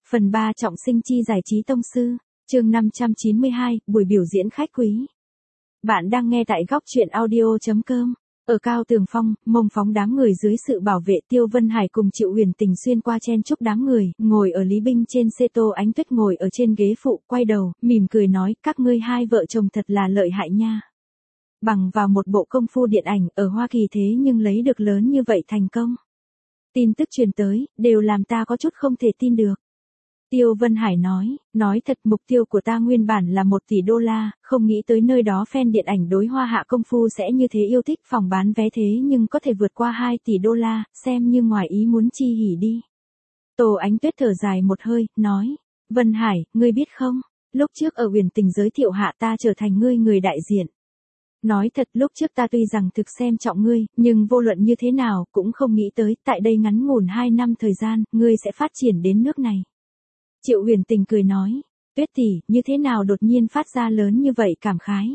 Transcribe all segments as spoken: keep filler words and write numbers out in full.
Phần ba trọng sinh chi giải trí tông sư, chương năm trăm chín mươi hai, buổi biểu diễn khách quý. Bạn đang nghe tại góc truyện audio.com. Ở cao tường phong, mông phóng đám người dưới sự bảo vệ Tiêu Vân Hải cùng Triệu Huyền Tình xuyên qua chen chúc đám người, ngồi ở Lý Binh trên xe Tô Ánh Tuyết ngồi ở trên ghế phụ, quay đầu, mỉm cười nói, các ngươi hai vợ chồng thật là lợi hại nha. Bằng vào một bộ công phu điện ảnh ở Hoa Kỳ thế nhưng lấy được lớn như vậy thành công. Tin tức truyền tới, đều làm ta có chút không thể tin được. Tiêu Vân Hải nói, nói thật mục tiêu của ta nguyên bản là một tỷ đô la, không nghĩ tới nơi đó fan điện ảnh đối Hoa Hạ công phu sẽ như thế yêu thích, phòng bán vé thế nhưng có thể vượt qua hai tỷ đô la, xem như ngoài ý muốn chi hỉ đi. Tô Ánh Tuyết thở dài một hơi, nói, Vân Hải, ngươi biết không, lúc trước ở Huyền Tình giới thiệu hạ ta trở thành ngươi người đại diện. Nói thật lúc trước ta tuy rằng thực xem trọng ngươi, nhưng vô luận như thế nào cũng không nghĩ tới, tại đây ngắn ngủn hai năm thời gian, ngươi sẽ phát triển đến nước này. Triệu Huyền Tình cười nói, Tuyết tỷ, như thế nào đột nhiên phát ra lớn như vậy cảm khái.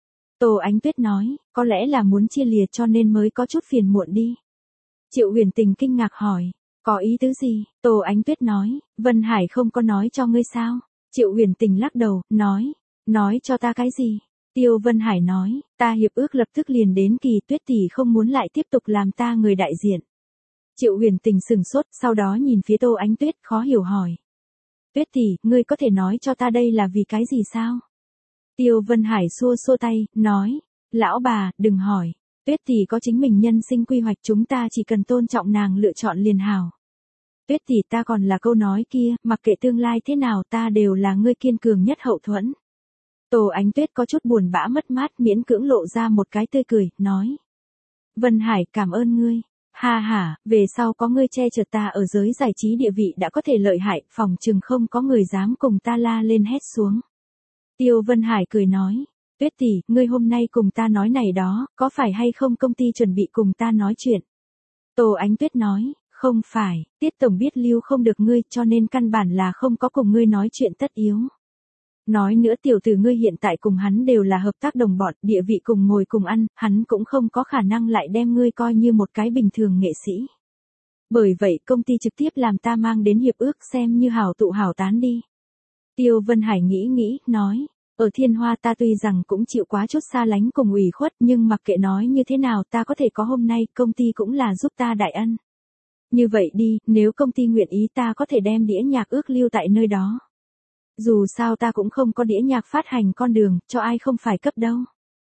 Tô Ánh Tuyết nói, có lẽ là muốn chia lìa cho nên mới có chút phiền muộn đi. Triệu Huyền Tình kinh ngạc hỏi, có ý tứ gì? Tô Ánh Tuyết nói, Vân Hải không có nói cho ngươi sao? Triệu Huyền Tình lắc đầu, nói, nói cho ta cái gì? Tiêu Vân Hải nói, ta hiệp ước lập tức liền đến kỳ, Tuyết tỷ không muốn lại tiếp tục làm ta người đại diện. Triệu Huyền Tình sừng sốt, sau đó nhìn phía Tô Ánh Tuyết khó hiểu hỏi. Tuyết tỷ, ngươi có thể nói cho ta đây là vì cái gì sao? Tiêu Vân Hải xua xua tay, nói, lão bà, đừng hỏi. Tuyết tỷ có chính mình nhân sinh quy hoạch, chúng ta chỉ cần tôn trọng nàng lựa chọn liền hảo. Tuyết tỷ, ta còn là câu nói kia, mặc kệ tương lai thế nào ta đều là ngươi kiên cường nhất hậu thuẫn. Tô Ánh Tuyết có chút buồn bã mất mát, miễn cưỡng lộ ra một cái tươi cười, nói. Vân Hải, cảm ơn ngươi. Ha ha, về sau có ngươi che chở ta ở giới giải trí địa vị đã có thể lợi hại, phòng chừng không có người dám cùng ta la lên hét xuống. Tiêu Vân Hải cười nói, Tuyết tỷ, ngươi hôm nay cùng ta nói này đó, có phải hay không công ty chuẩn bị cùng ta nói chuyện? Tô Ánh Tuyết nói, không phải, Tiết tổng biết lưu không được ngươi cho nên căn bản là không có cùng ngươi nói chuyện tất yếu. Nói nữa tiểu tử ngươi hiện tại cùng hắn đều là hợp tác đồng bọn, địa vị cùng ngồi cùng ăn, hắn cũng không có khả năng lại đem ngươi coi như một cái bình thường nghệ sĩ. Bởi vậy công ty trực tiếp làm ta mang đến hiệp ước xem như hảo tụ hảo tán đi. Tiêu Vân Hải nghĩ nghĩ, nói, ở Thiên Hoa ta tuy rằng cũng chịu quá chút xa lánh cùng ủy khuất nhưng mặc kệ nói như thế nào ta có thể có hôm nay, công ty cũng là giúp ta đại ân. Như vậy đi, nếu công ty nguyện ý ta có thể đem đĩa nhạc ước lưu tại nơi đó. Dù sao ta cũng không có đĩa nhạc phát hành con đường, cho ai không phải cấp đâu.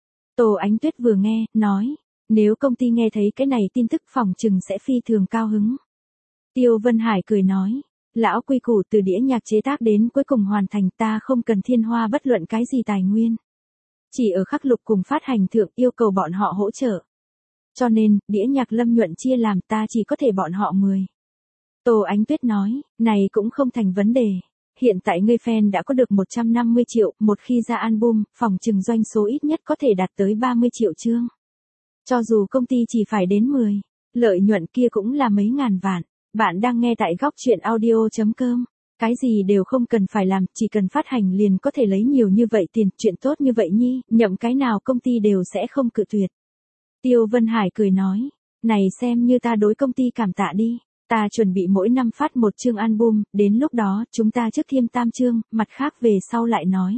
Tô Ánh Tuyết vừa nghe, nói, nếu công ty nghe thấy cái này tin tức phòng chừng sẽ phi thường cao hứng. Tiêu Vân Hải cười nói, lão quy củ từ đĩa nhạc chế tác đến cuối cùng hoàn thành ta không cần Thiên Hoa bất luận cái gì tài nguyên. Chỉ ở khắc lục cùng phát hành thượng yêu cầu bọn họ hỗ trợ. Cho nên, đĩa nhạc Lâm Nhuận chia làm ta chỉ có thể bọn họ mười. Tô Ánh Tuyết nói, này cũng không thành vấn đề. Hiện tại ngươi fan đã có được một trăm năm mươi triệu, một khi ra album, phòng chừng doanh số ít nhất có thể đạt tới ba mươi triệu chương. Cho dù công ty chỉ phải đến mười, lợi nhuận kia cũng là mấy ngàn vạn. Bạn đang nghe tại góc truyện audio.com. Cái gì đều không cần phải làm, chỉ cần phát hành liền có thể lấy nhiều như vậy tiền, chuyện tốt như vậy nhi, nhậm cái nào công ty đều sẽ không cự tuyệt. Tiêu Vân Hải cười nói, này xem như ta đối công ty cảm tạ đi. Ta chuẩn bị mỗi năm phát một chương album, đến lúc đó, chúng ta trước thêm tam chương, mặt khác về sau lại nói.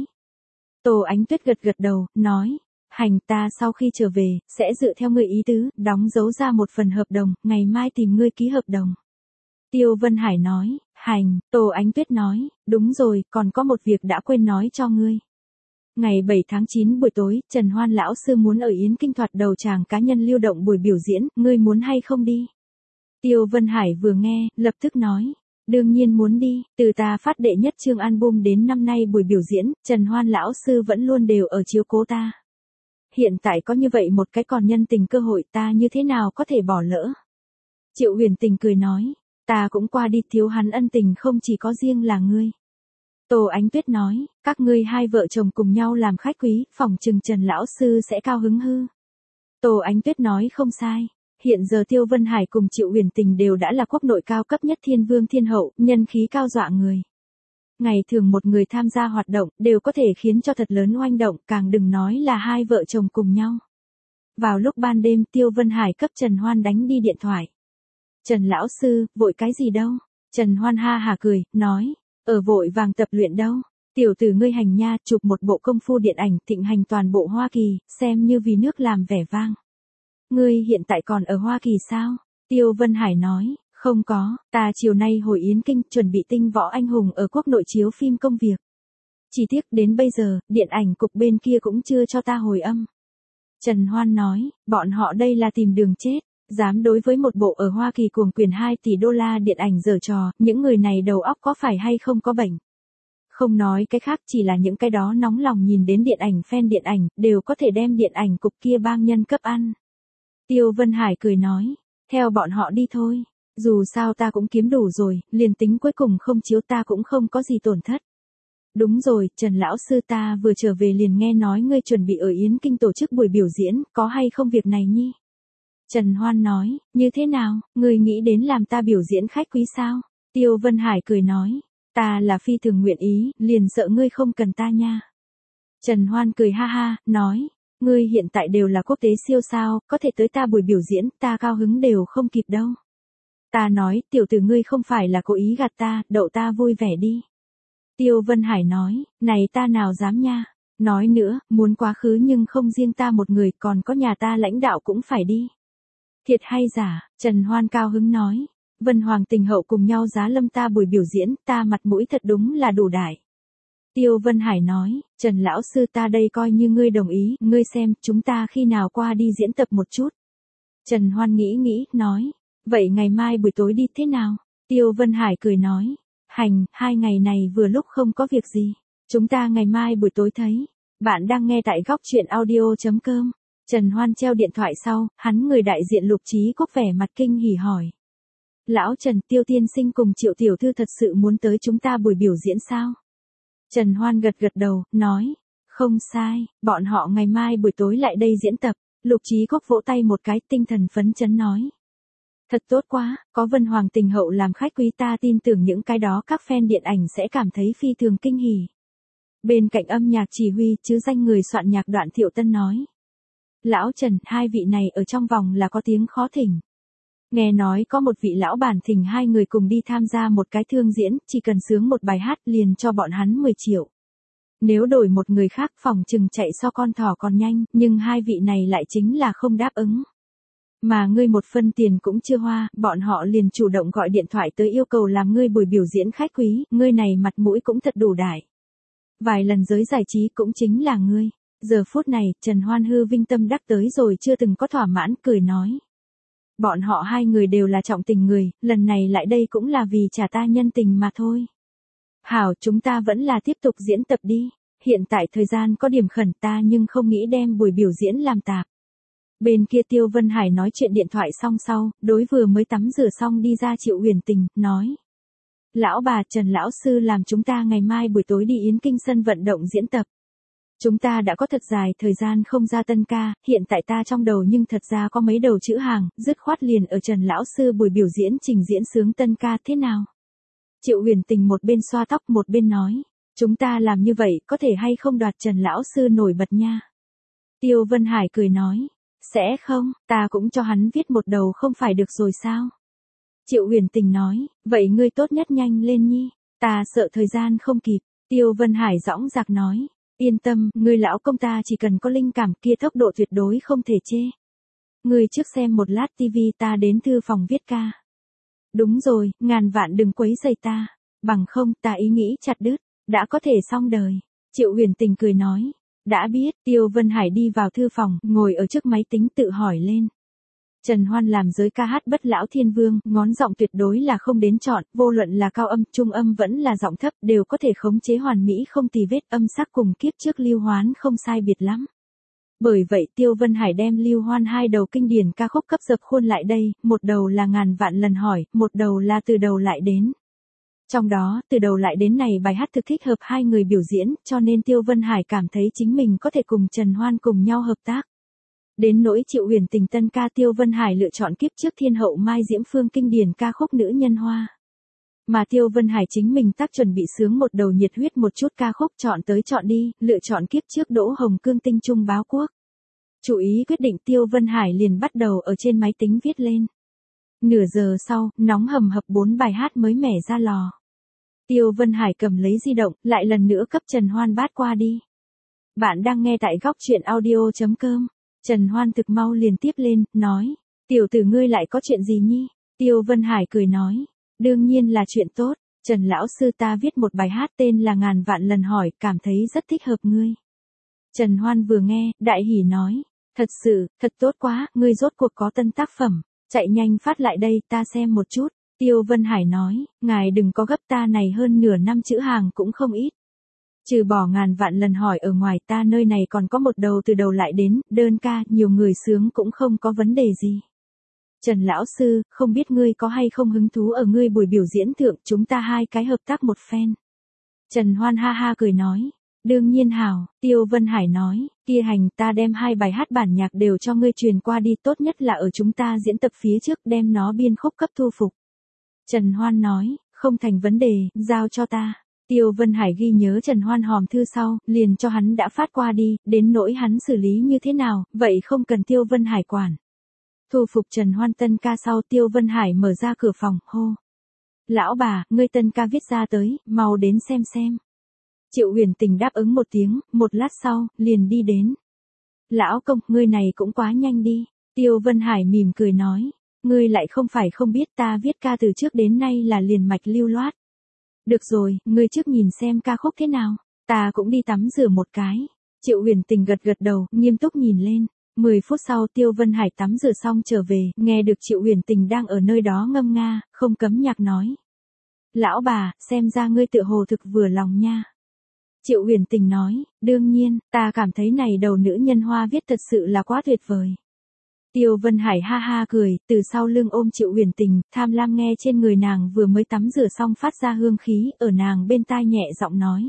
Tô Ánh Tuyết gật gật đầu, nói, hành ta sau khi trở về, sẽ dựa theo ngươi ý tứ, đóng dấu ra một phần hợp đồng, ngày mai tìm ngươi ký hợp đồng. Tiêu Vân Hải nói, hành, Tô Ánh Tuyết nói, đúng rồi, còn có một việc đã quên nói cho ngươi. Ngày bảy tháng chín buổi tối, Trần Hoan lão sư muốn ở Yến Kinh thoạt đầu tràng cá nhân lưu động buổi biểu diễn, ngươi muốn hay không đi? Tiêu Vân Hải vừa nghe, lập tức nói, đương nhiên muốn đi, từ ta phát đệ nhất chương album đến năm nay buổi biểu diễn, Trần Hoan lão sư vẫn luôn đều ở chiếu cố ta. Hiện tại có như vậy một cái còn nhân tình cơ hội ta như thế nào có thể bỏ lỡ. Triệu Huyền Tình cười nói, ta cũng qua đi, thiếu hắn ân tình không chỉ có riêng là ngươi. Tô Ánh Tuyết nói, các ngươi hai vợ chồng cùng nhau làm khách quý, phòng chừng Trần lão sư sẽ cao hứng hư. Tô Ánh Tuyết nói không sai. Hiện giờ Tiêu Vân Hải cùng Triệu Huyền Tình đều đã là quốc nội cao cấp nhất thiên vương thiên hậu, nhân khí cao dọa người. Ngày thường một người tham gia hoạt động đều có thể khiến cho thật lớn oanh động, càng đừng nói là hai vợ chồng cùng nhau. Vào lúc ban đêm Tiêu Vân Hải cấp Trần Hoan đánh đi điện thoại. Trần lão sư, vội cái gì đâu? Trần Hoan ha hả cười, nói, Ở vội vàng tập luyện đâu. Tiểu tử ngươi hành nha, chụp một bộ công phu điện ảnh thịnh hành toàn bộ Hoa Kỳ, xem như vì nước làm vẻ vang. Ngươi hiện tại còn ở Hoa Kỳ sao? Tiêu Vân Hải nói, không có, ta chiều nay hồi Yến Kinh chuẩn bị tinh võ anh hùng ở quốc nội chiếu phim công việc. Chỉ tiếc đến bây giờ, điện ảnh cục bên kia cũng chưa cho ta hồi âm. Trần Hoan nói, bọn họ đây là tìm đường chết, dám đối với một bộ ở Hoa Kỳ cuồng quyền hai tỷ đô la điện ảnh giở trò, những người này đầu óc có phải hay không có bệnh. Không nói cái khác, chỉ là những cái đó nóng lòng nhìn đến điện ảnh fan điện ảnh, đều có thể đem điện ảnh cục kia bang nhân cấp ăn. Tiêu Vân Hải cười nói, theo bọn họ đi thôi, dù sao ta cũng kiếm đủ rồi, liền tính cuối cùng không chiếu ta cũng không có gì tổn thất. Đúng rồi, Trần lão sư, ta vừa trở về liền nghe nói ngươi chuẩn bị ở Yến Kinh tổ chức buổi biểu diễn, có hay không việc này nhi? Trần Hoan nói, như thế nào, ngươi nghĩ đến làm ta biểu diễn khách quý sao? Tiêu Vân Hải cười nói, ta là phi thường nguyện ý, liền sợ ngươi không cần ta nha. Trần Hoan cười ha ha, nói, ngươi hiện tại đều là quốc tế siêu sao, có thể tới ta buổi biểu diễn, ta cao hứng đều không kịp đâu. Ta nói, tiểu tử ngươi không phải là cố ý gạt ta, đậu ta vui vẻ đi. Tiêu Vân Hải nói, này ta nào dám nha. Nói nữa, muốn quá khứ nhưng không riêng ta một người, còn có nhà ta lãnh đạo cũng phải đi. Thiệt hay giả, Trần Hoan cao hứng nói. Vân Hoàng Tình Hậu cùng nhau giá lâm ta buổi biểu diễn, ta mặt mũi thật đúng là đủ đại. Tiêu Vân Hải nói, Trần lão sư, ta đây coi như ngươi đồng ý, ngươi xem, chúng ta khi nào qua đi diễn tập một chút. Trần Hoan nghĩ nghĩ, nói, vậy ngày mai buổi tối đi thế nào? Tiêu Vân Hải cười nói, hành, hai ngày này vừa lúc không có việc gì. Chúng ta ngày mai buổi tối thấy. Bạn đang nghe tại góc truyện audio.com. Trần Hoan treo điện thoại sau, hắn người đại diện Lục Chí Quốc vẻ mặt kinh hỉ hỏi. Lão Trần, Tiêu tiên sinh cùng Triệu tiểu thư thật sự muốn tới chúng ta buổi biểu diễn sao? Trần Hoan gật gật đầu, nói, không sai, bọn họ ngày mai buổi tối lại đây diễn tập. Lục Chí Quốc vỗ tay một cái, tinh thần phấn chấn nói. Thật tốt quá, có Vân Hoàng Tình Hậu làm khách quý, ta tin tưởng những cái đó các fan điện ảnh sẽ cảm thấy phi thường kinh hỉ. Bên cạnh âm nhạc chỉ huy, chứ danh người soạn nhạc Đoạn Thiệu Tân nói. Lão Trần, hai vị này ở trong vòng là có tiếng khó thỉnh. Nghe nói có một vị lão bản thỉnh hai người cùng đi tham gia một cái thương diễn, chỉ cần sướng một bài hát liền cho bọn hắn mười triệu. Nếu đổi một người khác phòng chừng chạy so con thỏ còn nhanh, nhưng hai vị này lại chính là không đáp ứng. Mà ngươi một phân tiền cũng chưa hoa, bọn họ liền chủ động gọi điện thoại tới yêu cầu làm ngươi buổi biểu diễn khách quý, ngươi này mặt mũi cũng thật đủ đại. Vài lần giới giải trí cũng chính là ngươi. Giờ phút này, Trần Hoan hư vinh tâm đắc tới rồi chưa từng có thỏa mãn, cười nói. Bọn họ hai người đều là trọng tình người, lần này lại đây cũng là vì trả ta nhân tình mà thôi. Hảo, chúng ta vẫn là tiếp tục diễn tập đi. Hiện tại thời gian có điểm khẩn, ta nhưng không nghĩ đem buổi biểu diễn làm tạp. Bên kia Tiêu Vân Hải nói chuyện điện thoại xong sau, đối vừa mới tắm rửa xong đi ra Triệu Huyền Tình, nói. Lão bà, Trần lão sư làm chúng ta ngày mai buổi tối đi Yến Kinh sân vận động diễn tập. Chúng ta đã có thật dài thời gian không ra tân ca, hiện tại ta trong đầu nhưng thật ra có mấy đầu chữ hàng, dứt khoát liền ở Trần lão sư buổi biểu diễn trình diễn sướng tân ca thế nào? Triệu Huyền Tình một bên xoa tóc một bên nói, chúng ta làm như vậy có thể hay không đoạt Trần lão sư nổi bật nha? Tiêu Vân Hải cười nói, sẽ không, ta cũng cho hắn viết một đầu không phải được rồi sao? Triệu Huyền Tình nói, vậy ngươi tốt nhất nhanh lên nhi, ta sợ thời gian không kịp. Tiêu Vân Hải dõng dạc nói, yên tâm, ngươi lão công ta chỉ cần có linh cảm kia tốc độ tuyệt đối không thể chê. Ngươi trước xem một lát tivi, ta đến thư phòng viết ca. Đúng rồi, ngàn vạn đừng quấy rầy ta, bằng không ta ý nghĩ chặt đứt, đã có thể xong đời. Triệu Huyền Tình cười nói, đã biết. Tiêu Vân Hải đi vào thư phòng, ngồi ở trước máy tính tự hỏi lên. Trần Hoan làm giới ca hát bất lão thiên vương, ngón giọng tuyệt đối là không đến chọn, vô luận là cao âm, trung âm vẫn là giọng thấp, đều có thể khống chế hoàn mỹ không tì vết, âm sắc cùng kiếp trước Lưu Hoán không sai biệt lắm. Bởi vậy Tiêu Vân Hải đem Lưu Hoan hai đầu kinh điển ca khúc cấp dập khuôn lại đây, một đầu là ngàn vạn lần hỏi, một đầu là từ đầu lại đến. Trong đó, từ đầu lại đến này bài hát thực thích hợp hai người biểu diễn, cho nên Tiêu Vân Hải cảm thấy chính mình có thể cùng Trần Hoan cùng nhau hợp tác. Đến nỗi Triệu Huyền Tình tân ca, Tiêu Vân Hải lựa chọn kiếp trước thiên hậu Mai Diễm Phương kinh điển ca khúc Nữ Nhân Hoa. Mà Tiêu Vân Hải chính mình tác chuẩn bị sướng một đầu nhiệt huyết một chút ca khúc, chọn tới chọn đi, lựa chọn kiếp trước Đỗ Hồng Cương Tinh Trung Báo Quốc. Chú ý quyết định, Tiêu Vân Hải liền bắt đầu ở trên máy tính viết lên. Nửa giờ sau, nóng hầm hập bốn bài hát mới mẻ ra lò. Tiêu Vân Hải cầm lấy di động, lại lần nữa cấp Trần Hoan bát qua đi. Bạn đang nghe tại góc chuyện audio.com. Trần Hoan thực mau liền tiếp lên, nói. Tiểu tử ngươi lại có chuyện gì nhi? Tiêu Vân Hải cười nói. Đương nhiên là chuyện tốt. Trần lão sư ta viết một bài hát tên là Ngàn Vạn Lần Hỏi, cảm thấy rất thích hợp ngươi. Trần Hoan vừa nghe, đại hỉ nói. Thật sự, thật tốt quá, ngươi rốt cuộc có tân tác phẩm. Chạy nhanh phát lại đây, ta xem một chút. Tiêu Vân Hải nói, ngài đừng có gấp, ta này hơn nửa năm chữ hàng cũng không ít. Trừ bỏ Ngàn Vạn Lần Hỏi ở ngoài, ta nơi này còn có một đầu từ đầu lại đến, đơn ca, nhiều người sướng cũng không có vấn đề gì. Trần lão sư, không biết ngươi có hay không hứng thú ở ngươi buổi biểu diễn thượng, chúng ta hai cái hợp tác một phen. Trần Hoan ha ha cười nói, đương nhiên hảo. Tiêu Vân Hải nói, kia hành, ta đem hai bài hát bản nhạc đều cho ngươi truyền qua đi, tốt nhất là ở chúng ta diễn tập phía trước đem nó biên khúc cấp thu phục. Trần Hoan nói, không thành vấn đề, giao cho ta. Tiêu Vân Hải ghi nhớ Trần Hoan hòm thư sau, liền cho hắn đã phát qua đi, đến nỗi hắn xử lý như thế nào, vậy không cần Tiêu Vân Hải quản. Thu phục Trần Hoan tân ca sau, Tiêu Vân Hải mở ra cửa phòng, hô. Lão bà, ngươi tân ca viết ra tới, mau đến xem xem. Triệu Huyền Tình đáp ứng một tiếng, một lát sau, liền đi đến. Lão công, ngươi này cũng quá nhanh đi. Tiêu Vân Hải mỉm cười nói. Ngươi lại không phải không biết ta viết ca từ trước đến nay là liền mạch lưu loát. Được rồi, ngươi trước nhìn xem ca khúc thế nào. Ta cũng đi tắm rửa một cái. Triệu Huyền Tình gật gật đầu, nghiêm túc nhìn lên. Mười phút sau Tiêu Vân Hải tắm rửa xong trở về, nghe được Triệu Huyền Tình đang ở nơi đó ngâm nga, không cấm nhạc nói. Lão bà, xem ra ngươi tựa hồ thực vừa lòng nha. Triệu Huyền Tình nói, đương nhiên, ta cảm thấy này đầu nữ nhân hoa viết thật sự là quá tuyệt vời. Tiêu Vân Hải ha ha cười, từ sau lưng ôm Triệu Huyền Tình, tham lam nghe trên người nàng vừa mới tắm rửa xong phát ra hương khí, ở nàng bên tai nhẹ giọng nói.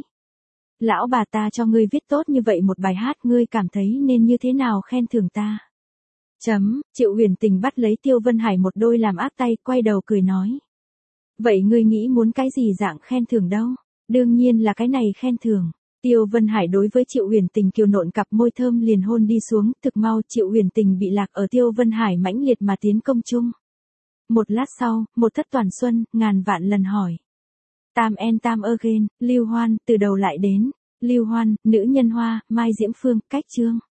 Lão bà, ta cho ngươi viết tốt như vậy một bài hát, ngươi cảm thấy nên như thế nào khen thưởng ta? Chấm, Triệu Huyền Tình bắt lấy Tiêu Vân Hải một đôi làm ác tay, quay đầu cười nói. Vậy ngươi nghĩ muốn cái gì dạng khen thưởng đâu? Đương nhiên là cái này khen thưởng. Tiêu Vân Hải đối với Triệu Huyền Tình kiều nộn cặp môi thơm liền hôn đi xuống, thực mau Triệu Huyền Tình bị lạc ở Tiêu Vân Hải mãnh liệt mà tiến công chung. Một lát sau, một thất toàn xuân, ngàn vạn lần hỏi. Tam en tam again, Lưu Hoan, từ đầu lại đến. Lưu Hoan, nữ nhân hoa, Mai Diễm Phương, cách chương.